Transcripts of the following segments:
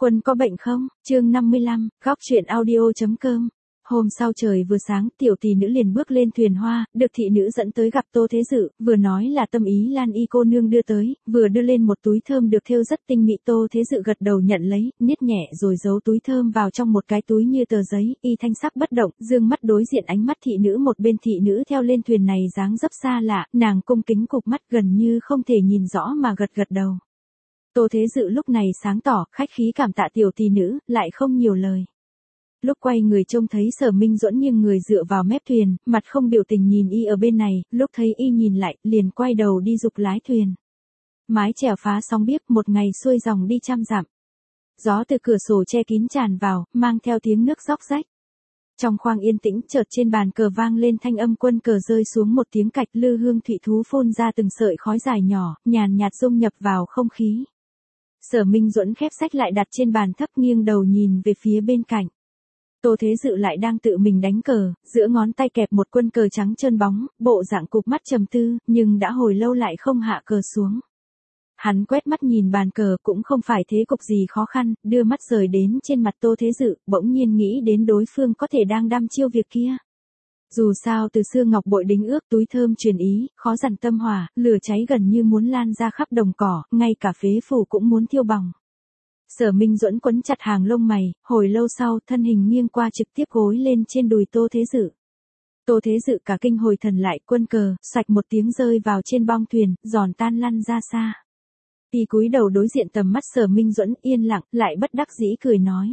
Quân có bệnh không? Chương 55, góc truyện audio.com. Hôm sau trời vừa sáng, tiểu tỷ nữ liền bước lên thuyền hoa, được thị nữ dẫn tới gặp Tô Thế Dự, vừa nói là tâm ý Lan Y cô nương đưa tới, vừa đưa lên một túi thơm được thêu rất tinh mỹ. Tô Thế Dự gật đầu nhận lấy, niết nhẹ rồi giấu túi thơm vào trong một cái túi như tờ giấy, y thanh sắc bất động, dương mắt đối diện ánh mắt thị nữ. Một bên thị nữ theo lên thuyền này dáng dấp xa lạ, nàng cung kính cụp mắt gần như không thể nhìn rõ mà gật gật đầu. Tô Thế Dự lúc này sáng tỏ, khách khí cảm tạ tiểu tỷ nữ, lại không nhiều lời. Lúc quay người trông thấy Sở Minh Duẫn nghiêng người dựa vào mép thuyền, mặt không biểu tình nhìn y ở bên này, lúc thấy y nhìn lại, liền quay đầu đi giục lái thuyền. Mái chèo phá sóng biếc, một ngày xuôi dòng đi trăm dặm. Gió từ cửa sổ che kín tràn vào, mang theo tiếng nước róc rách. Trong khoang yên tĩnh, chợt trên bàn cờ vang lên thanh âm quân cờ rơi xuống một tiếng cạch, lư hương thụy thú phun ra từng sợi khói dài nhỏ, nhàn nhạt dung nhập vào không khí. Sở Minh Duẫn khép sách lại đặt trên bàn thấp, nghiêng đầu nhìn về phía bên cạnh. Tô Thế Dự lại đang tự mình đánh cờ, giữa ngón tay kẹp một quân cờ trắng trơn bóng, bộ dạng cụp mắt trầm tư, nhưng đã hồi lâu lại không hạ cờ xuống. Hắn quét mắt nhìn bàn cờ, cũng không phải thế cục gì khó khăn, đưa mắt rời đến trên mặt Tô Thế Dự, bỗng nhiên nghĩ đến đối phương có thể đang đăm chiêu việc kia. Dù sao từ xưa ngọc bội đính ước, túi thơm truyền ý, khó dằn tâm hỏa, lửa cháy gần như muốn lan ra khắp đồng cỏ, ngay cả phế phủ cũng muốn thiêu bỏng. Sở Minh Duẫn quấn chặt hàng lông mày, hồi lâu sau, thân hình nghiêng qua trực tiếp gối lên trên đùi Tô Thế Dự. Tô Thế Dự cả kinh hồi thần lại, quân cờ, xoạch một tiếng rơi vào trên bong thuyền, giòn tan lăn ra xa. Y cúi đầu đối diện tầm mắt Sở Minh Duẫn, yên lặng, lại bất đắc dĩ cười nói.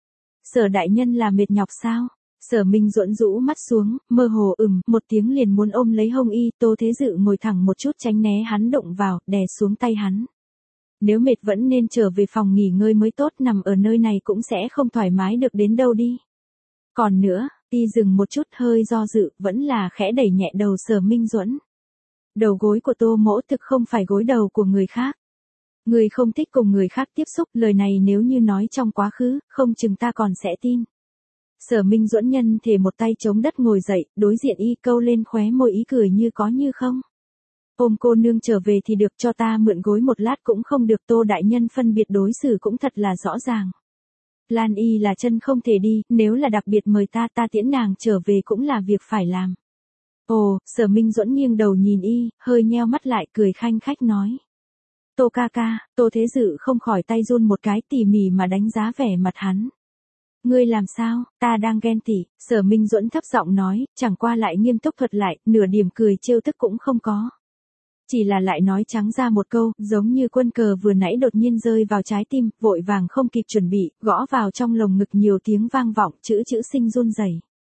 Sở đại nhân là mệt nhọc sao? Sở Minh Duẫn rũ mắt xuống, mơ hồ một tiếng liền muốn ôm lấy hông y. Tô Thế Dự ngồi thẳng một chút tránh né hắn động vào, đè xuống tay hắn. Nếu mệt vẫn nên trở về phòng nghỉ ngơi mới tốt, nằm ở nơi này cũng sẽ không thoải mái được đến đâu đi. Còn nữa, y dừng một chút hơi do dự, vẫn là khẽ đẩy nhẹ đầu Sở Minh Duẫn. Đầu gối của Tô mỗ thực không phải gối đầu của người khác. Người không thích cùng người khác tiếp xúc, lời này nếu như nói trong quá khứ, không chừng ta còn sẽ tin. Sở Minh Duẫn nhân thể một tay chống đất ngồi dậy, đối diện y, câu lên khóe môi ý cười như có như không. Ôm cô nương trở về thì được, cho ta mượn gối một lát cũng không được. Tô đại nhân phân biệt đối xử cũng thật là rõ ràng. Lan Y là chân không thể đi, nếu là đặc biệt mời ta tiễn nàng trở về cũng là việc phải làm. Ồ, Sở Minh Duẫn nghiêng đầu nhìn y, hơi nheo mắt lại, cười khanh khách nói. Tô ca ca. Tô Thế Dự không khỏi tay run một cái, tỉ mỉ mà đánh giá vẻ mặt hắn. Ngươi làm sao? Ta đang ghen tị. Sở Minh Duẫn thấp giọng nói, chẳng qua lại nghiêm túc thuật lại, nửa điểm cười trêu tức cũng không có. Chỉ là lại nói trắng ra một câu, giống như quân cờ vừa nãy đột nhiên rơi vào trái tim, vội vàng không kịp chuẩn bị, gõ vào trong lồng ngực, nhiều tiếng vang vọng, chữ sinh run rẩy.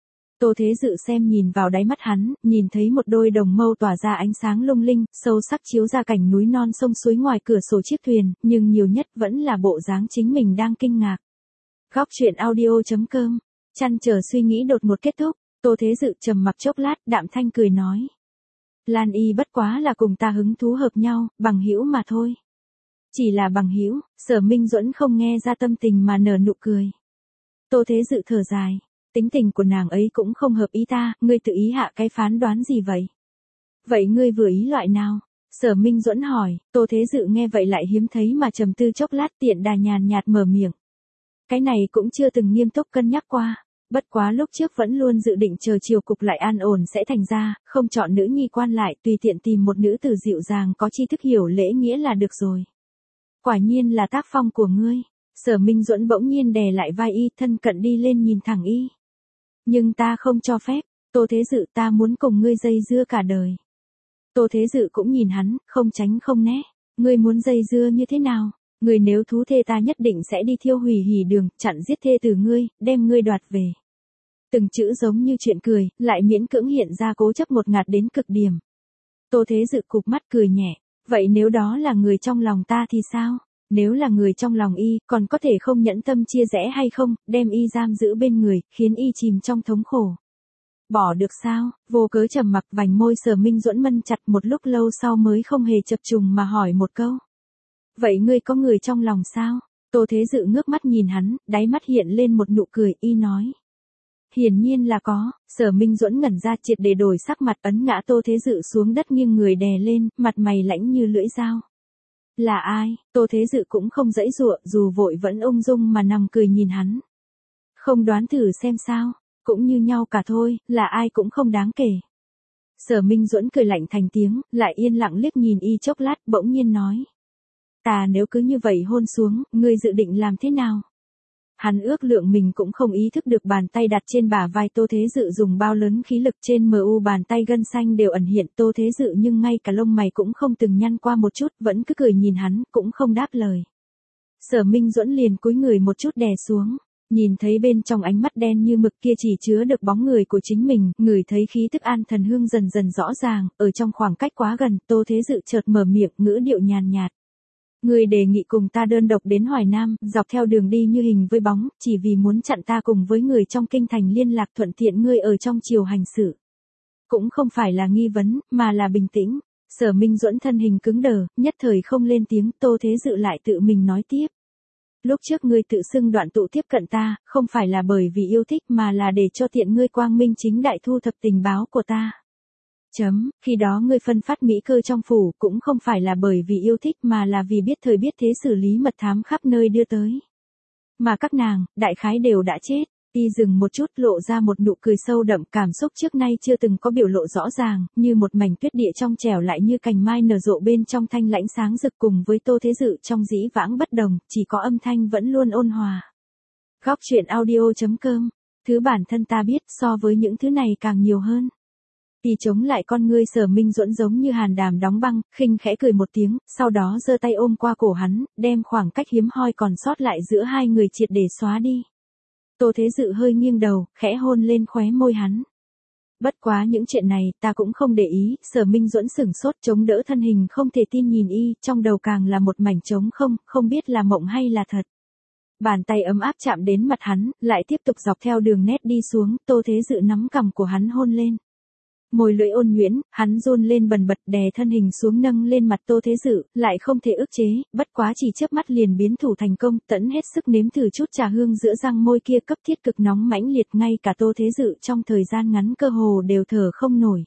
Tô Thế Dự xem nhìn vào đáy mắt hắn, nhìn thấy một đôi đồng mâu tỏa ra ánh sáng lung linh, sâu sắc chiếu ra cảnh núi non sông suối ngoài cửa sổ chiếc thuyền, nhưng nhiều nhất vẫn là bộ dáng chính mình đang kinh ngạc. Góc truyện audio.com. Chăn trở suy nghĩ đột ngột kết thúc, Tô Thế Dự trầm mặc chốc lát, đạm thanh cười nói. Lan Y bất quá là cùng ta hứng thú hợp nhau, bằng hữu mà thôi. Chỉ là bằng hữu. Sở Minh Duẫn không nghe ra tâm tình mà nở nụ cười. Tô Thế Dự thở dài. Tính tình của nàng ấy cũng không hợp ý ta, ngươi tự ý hạ cái phán đoán gì vậy? Vậy ngươi vừa ý loại nào? Sở Minh Duẫn hỏi. Tô Thế Dự nghe vậy lại hiếm thấy mà trầm tư chốc lát, tiện đà nhàn nhạt mở miệng. Cái này cũng chưa từng nghiêm túc cân nhắc qua. Bất quá lúc trước vẫn luôn dự định chờ chiều cục lại an ổn sẽ thành ra, không chọn nữ nhi quan lại, tùy tiện tìm một nữ tử dịu dàng có tri thức hiểu lễ nghĩa là được rồi. Quả nhiên là tác phong của ngươi. Sở Minh Duẫn bỗng nhiên đè lại vai y, thân cận đi lên nhìn thẳng y. Nhưng ta không cho phép. Tô Thế Dự, ta muốn cùng ngươi dây dưa cả đời. Tô Thế Dự cũng nhìn hắn, không tránh không né. Ngươi muốn dây dưa như thế nào? Ngươi nếu thú thê ta nhất định sẽ đi thiêu hủy hỉ đường, chặn giết thê từ ngươi, đem ngươi đoạt về. Từng chữ giống như chuyện cười, lại miễn cưỡng hiện ra cố chấp ngột ngạt đến cực điểm. Tô Thế Dự cụp mắt cười nhẹ. Vậy nếu đó là người trong lòng ta thì sao? Nếu là người trong lòng y, còn có thể không nhẫn tâm chia rẽ hay không, đem y giam giữ bên người, khiến y chìm trong thống khổ. Bỏ được sao? Vô cớ trầm mặc, vành môi Sở Minh Duẫn mân chặt, một lúc lâu sau mới không hề chập trùng mà hỏi một câu. Vậy ngươi có người trong lòng sao? Tô Thế Dự ngước mắt nhìn hắn, đáy mắt hiện lên một nụ cười, y nói. Hiển nhiên là có. Sở Minh Duẫn ngẩn ra, triệt để đổi sắc mặt, ấn ngã Tô Thế Dự xuống đất, nghiêng người đè lên, mặt mày lãnh như lưỡi dao. Là ai? Tô Thế Dự cũng không giãy giụa, dù vội vẫn ung dung mà nằm cười nhìn hắn. Không đoán thử xem sao, cũng như nhau cả thôi, là ai cũng không đáng kể. Sở Minh Duẫn cười lạnh thành tiếng, lại yên lặng liếc nhìn y chốc lát, bỗng nhiên nói. Ta nếu cứ như vậy hôn xuống, ngươi dự định làm thế nào? Hắn ước lượng mình cũng không ý thức được bàn tay đặt trên bả vai Tô Thế Dự dùng bao lớn khí lực, trên mu bàn tay gân xanh đều ẩn hiện Tô Thế Dự nhưng ngay cả lông mày cũng không từng nhăn qua một chút, vẫn cứ cười nhìn hắn, cũng không đáp lời. Sở Minh Duẫn liền cúi người một chút đè xuống, nhìn thấy bên trong ánh mắt đen như mực kia chỉ chứa được bóng người của chính mình, ngửi thấy khí tức an thần hương dần dần rõ ràng, ở trong khoảng cách quá gần, Tô Thế Dự chợt mở miệng, ngữ điệu nhàn nhạt. Ngươi đề nghị cùng ta đơn độc đến Hoài Nam, dọc theo đường đi như hình với bóng, chỉ vì muốn chặn ta cùng với người trong kinh thành liên lạc, thuận tiện ngươi ở trong triều hành sự. Cũng không phải là nghi vấn, mà là bình tĩnh. Sở Minh Duẫn thân hình cứng đờ, nhất thời không lên tiếng. Tô Thế Dự lại tự mình nói tiếp. Lúc trước ngươi tự xưng đoạn tụ tiếp cận ta, không phải là bởi vì yêu thích mà là để cho tiện ngươi quang minh chính đại thu thập tình báo của ta. Khi đó ngươi phân phát mỹ cơ trong phủ cũng không phải là bởi vì yêu thích mà là vì biết thời biết thế xử lý mật thám khắp nơi đưa tới. Mà các nàng, đại khái đều đã chết. Y dừng một chút, lộ ra một nụ cười sâu đậm, cảm xúc trước nay chưa từng có biểu lộ rõ ràng, như một mảnh tuyết địa trong trẻo lại như cành mai nở rộ bên trong thanh lãnh sáng rực, cùng với Tô Thế Dự trong dĩ vãng bất đồng, chỉ có âm thanh vẫn luôn ôn hòa. Góc truyện audio.com. Thứ bản thân ta biết so với những thứ này càng nhiều hơn. Y chống lại con ngươi Sở Minh Duẫn giống như hàn đàm đóng băng, khinh khẽ cười một tiếng, sau đó giơ tay ôm qua cổ hắn, đem khoảng cách hiếm hoi còn sót lại giữa hai người triệt để xóa đi. Tô Thế Dự hơi nghiêng đầu, khẽ hôn lên khóe môi hắn. Bất quá những chuyện này, ta cũng không để ý. Sở Minh Duẫn sửng sốt, chống đỡ thân hình không thể tin nhìn y, trong đầu càng là một mảnh trống không, không biết là mộng hay là thật. Bàn tay ấm áp chạm đến mặt hắn, lại tiếp tục dọc theo đường nét đi xuống, Tô Thế Dự nắm cằm của hắn hôn lên. Môi lưỡi ôn nhuyễn, hắn run lên bần bật, đè thân hình xuống nâng lên mặt Tô Thế Dự, lại không thể ức chế, bất quá chỉ chớp mắt liền biến thủ thành công, tẫn hết sức nếm thử chút trà hương giữa răng môi kia cấp thiết cực nóng mãnh liệt, ngay cả Tô Thế Dự trong thời gian ngắn cơ hồ đều thở không nổi.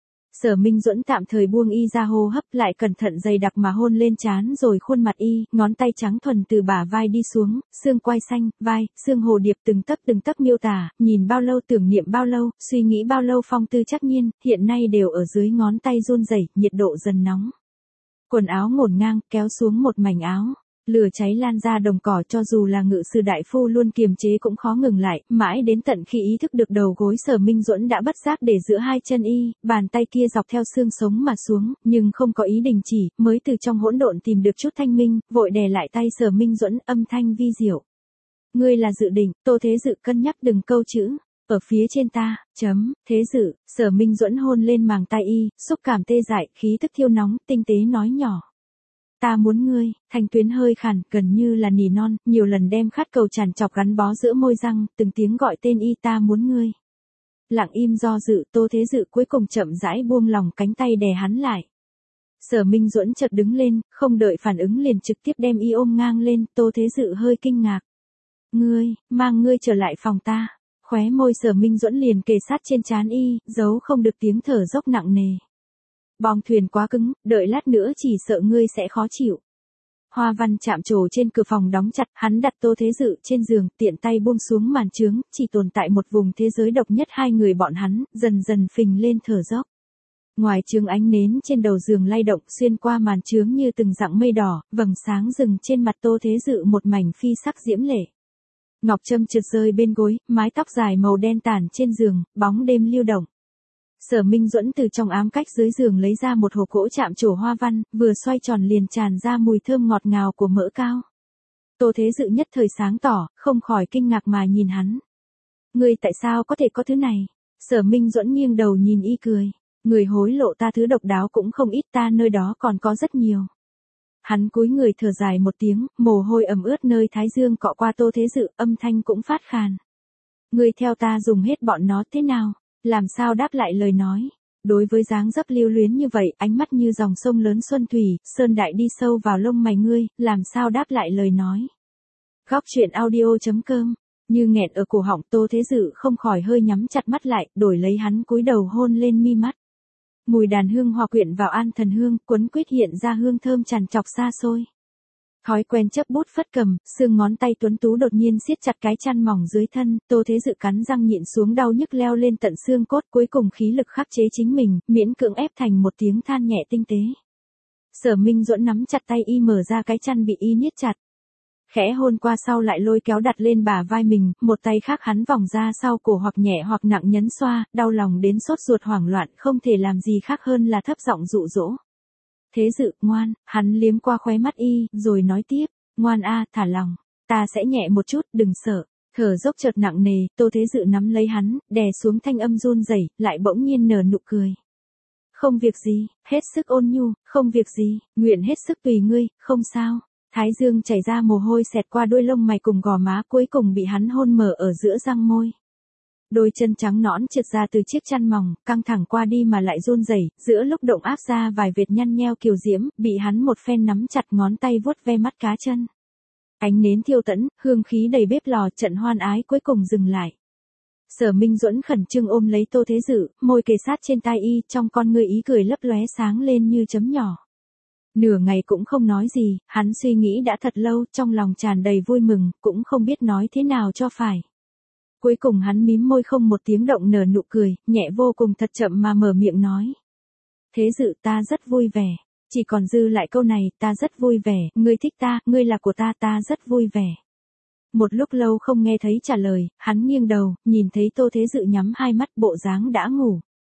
Sở Minh Duẫn tạm thời buông y ra hô hấp, lại cẩn thận dày đặc mà hôn lên trán rồi khuôn mặt y, ngón tay trắng thuần từ bả vai đi xuống, xương quai xanh, vai, xương hồ điệp từng tấc miêu tả, nhìn bao lâu tưởng niệm bao lâu, suy nghĩ bao lâu phong tư chắc nhiên, hiện nay đều ở dưới ngón tay run rẩy, nhiệt độ dần nóng. Quần áo ngổn ngang, kéo xuống một mảnh áo. Lửa cháy lan ra đồng cỏ, cho dù là ngự sử đại phu luôn kiềm chế cũng khó ngừng lại, mãi đến tận khi ý thức được đầu gối Sở Minh Duẫn đã bất giác để giữa hai chân y, bàn tay kia dọc theo xương sống mà xuống, nhưng không có ý đình chỉ, mới từ trong hỗn độn tìm được chút thanh minh, vội đè lại tay Sở Minh Duẫn, âm thanh vi diệu. Ngươi là dự định, Tô Thế Dự cân nhắc từng câu chữ. Ở phía trên ta, Thế Dự. Sở Minh Duẫn hôn lên màng tay y, xúc cảm tê dại, khí tức thiêu nóng, tinh tế nói nhỏ. Ta muốn ngươi. Thanh tuyến hơi khàn, gần như là nỉ non, nhiều lần đem khát cầu tràn trọc gắn bó giữa môi răng, từng tiếng gọi tên y, ta muốn ngươi. Lặng im do dự, Tô Thế Dự cuối cùng chậm rãi buông lòng cánh tay đè hắn lại. Sở Minh Duẫn chợt đứng lên, không đợi phản ứng liền trực tiếp đem y ôm ngang lên, Tô Thế Dự hơi kinh ngạc. Ngươi, mang ngươi trở lại phòng ta. Khóe môi Sở Minh Duẫn liền kề sát trên trán y, giấu không được tiếng thở dốc nặng nề. Bong thuyền quá cứng, đợi lát nữa chỉ sợ ngươi sẽ khó chịu. Hoa văn chạm trổ trên cửa phòng đóng chặt, hắn đặt Tô Thế Dự trên giường, tiện tay buông xuống màn trướng, chỉ tồn tại một vùng thế giới độc nhất hai người bọn hắn, dần dần phình lên thở dốc. Ngoài trướng ánh nến trên đầu giường lay động xuyên qua màn trướng như từng dặng mây đỏ, vầng sáng rừng trên mặt Tô Thế Dự một mảnh phi sắc diễm lệ. Ngọc trâm trượt rơi bên gối, mái tóc dài màu đen tản trên giường, bóng đêm lưu động. Sở Minh Duẫn từ trong ám cách dưới giường lấy ra một hộp gỗ chạm trổ hoa văn, vừa xoay tròn liền tràn ra mùi thơm ngọt ngào của mỡ cao. Tô Thế Dự nhất thời sáng tỏ, không khỏi kinh ngạc mà nhìn hắn. Ngươi tại sao có thể có thứ này? Sở Minh Duẫn nghiêng đầu nhìn y cười. Người hối lộ ta thứ độc đáo cũng không ít, ta nơi đó còn có rất nhiều. Hắn cúi người thở dài một tiếng, mồ hôi ẩm ướt nơi thái dương cọ qua Tô Thế Dự, âm thanh cũng phát khàn. Ngươi theo ta dùng hết bọn nó thế nào? Làm sao đáp lại lời nói? Đối với dáng dấp lưu luyến như vậy, ánh mắt như dòng sông lớn xuân thủy, sơn đại đi sâu vào lông mày ngươi, làm sao đáp lại lời nói? Góc truyện audio.com. Như nghẹn ở cổ họng, Tô Thế Dự không khỏi hơi nhắm chặt mắt lại, đổi lấy hắn cúi đầu hôn lên mi mắt. Mùi đàn hương hòa quyện vào an thần hương, quấn quýt hiện ra hương thơm tràn trọc xa xôi. Thói quen chấp bút phất cầm, xương ngón tay tuấn tú đột nhiên siết chặt cái chăn mỏng dưới thân, Tô Thế Dự cắn răng nhịn xuống đau nhức leo lên tận xương cốt, cuối cùng khí lực khắc chế chính mình, miễn cưỡng ép thành một tiếng than nhẹ tinh tế. Sở Minh Duẫn nắm chặt tay y mở ra cái chăn bị y niết chặt. Khẽ hôn qua sau lại lôi kéo đặt lên bả vai mình, một tay khác hắn vòng ra sau cổ hoặc nhẹ hoặc nặng nhấn xoa, đau lòng đến sốt ruột hoảng loạn, không thể làm gì khác hơn là thấp giọng dụ dỗ. Thế Dự, ngoan, hắn liếm qua khóe mắt y, rồi nói tiếp, ngoan a, thả lòng, ta sẽ nhẹ một chút, đừng sợ. Thở dốc chợt nặng nề, Tô Thế Dự nắm lấy hắn, đè xuống thanh âm run rẩy, lại bỗng nhiên nở nụ cười. Không việc gì, hết sức ôn nhu, không việc gì, nguyện hết sức tùy ngươi, không sao. Thái dương chảy ra mồ hôi xẹt qua đuôi lông mày cùng gò má, cuối cùng bị hắn hôn mở ở giữa răng môi. Đôi chân trắng nõn trượt ra từ chiếc chăn mỏng, căng thẳng qua đi mà lại run rẩy, giữa lúc động áp ra vài vệt nhăn nheo kiều diễm, bị hắn một phen nắm chặt ngón tay vuốt ve mắt cá chân. Ánh nến thiêu tẫn, hương khí đầy bếp lò, trận hoan ái cuối cùng dừng lại. Sở Minh Duẫn khẩn trương ôm lấy Tô Thế Dự, môi kề sát trên tai y, trong con ngươi ý cười lấp lóe sáng lên như chấm nhỏ. Nửa ngày cũng không nói gì, hắn suy nghĩ đã thật lâu, trong lòng tràn đầy vui mừng, cũng không biết nói thế nào cho phải. Cuối cùng hắn mím môi không một tiếng động nở nụ cười, nhẹ vô cùng thật chậm mà mở miệng nói. Thế Dự, ta rất vui vẻ. Chỉ còn dư lại câu này, ta rất vui vẻ, ngươi thích ta, ngươi là của ta rất vui vẻ. Một lúc lâu không nghe thấy trả lời, hắn nghiêng đầu, nhìn thấy Tô Thế Dự nhắm hai mắt, bộ dáng đã ngủ.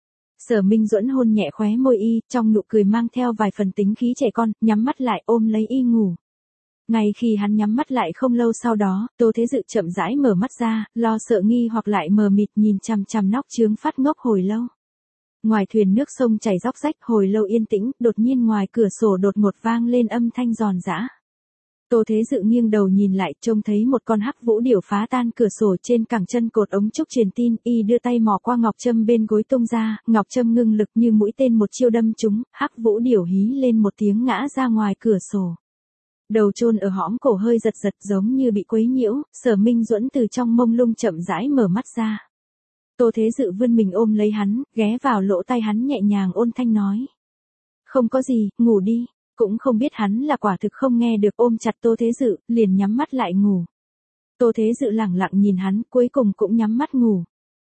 Sở Minh Duẫn hôn nhẹ khóe môi y, trong nụ cười mang theo vài phần tính khí trẻ con, nhắm mắt lại ôm lấy y ngủ. Ngay khi hắn nhắm mắt lại không lâu sau đó, Tô Thế Dự chậm rãi mở mắt ra, lo sợ nghi hoặc lại mờ mịt nhìn chằm chằm nóc chướng phát ngốc hồi lâu. Ngoài thuyền nước sông chảy róc rách hồi lâu yên tĩnh, đột nhiên ngoài cửa sổ đột ngột vang lên âm thanh giòn giã. Tô Thế Dự nghiêng đầu nhìn lại, trông thấy một con hắc vũ điểu phá tan cửa sổ trên cẳng chân cột ống trúc truyền tin, y đưa tay mò qua ngọc châm bên gối tung ra, ngọc châm ngưng lực như mũi tên một chiêu đâm trúng, hắc vũ điểu hí lên một tiếng ngã ra ngoài cửa sổ. Đầu chôn ở hõm cổ hơi giật giật giống như bị quấy nhiễu, Sở Minh Duẫn từ trong mông lung chậm rãi mở mắt ra. Tô Thế Dự vươn mình ôm lấy hắn, ghé vào lỗ tai hắn nhẹ nhàng ôn thanh nói. Không có gì, ngủ đi. Cũng không biết hắn là quả thực không nghe được, ôm chặt Tô Thế Dự, liền nhắm mắt lại ngủ. Tô Thế Dự lẳng lặng nhìn hắn, cuối cùng cũng nhắm mắt ngủ.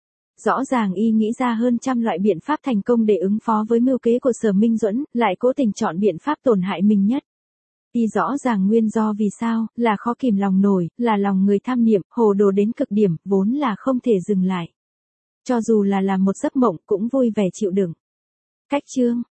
Rõ ràng y nghĩ ra hơn trăm loại biện pháp thành công để ứng phó với mưu kế của Sở Minh Duẫn, lại cố tình chọn biện pháp tổn hại mình nhất. Y rõ ràng nguyên do vì sao, là khó kìm lòng nổi, là lòng người tham niệm, hồ đồ đến cực điểm, vốn là không thể dừng lại. Cho dù là làm một giấc mộng cũng vui vẻ chịu đựng. Cách chương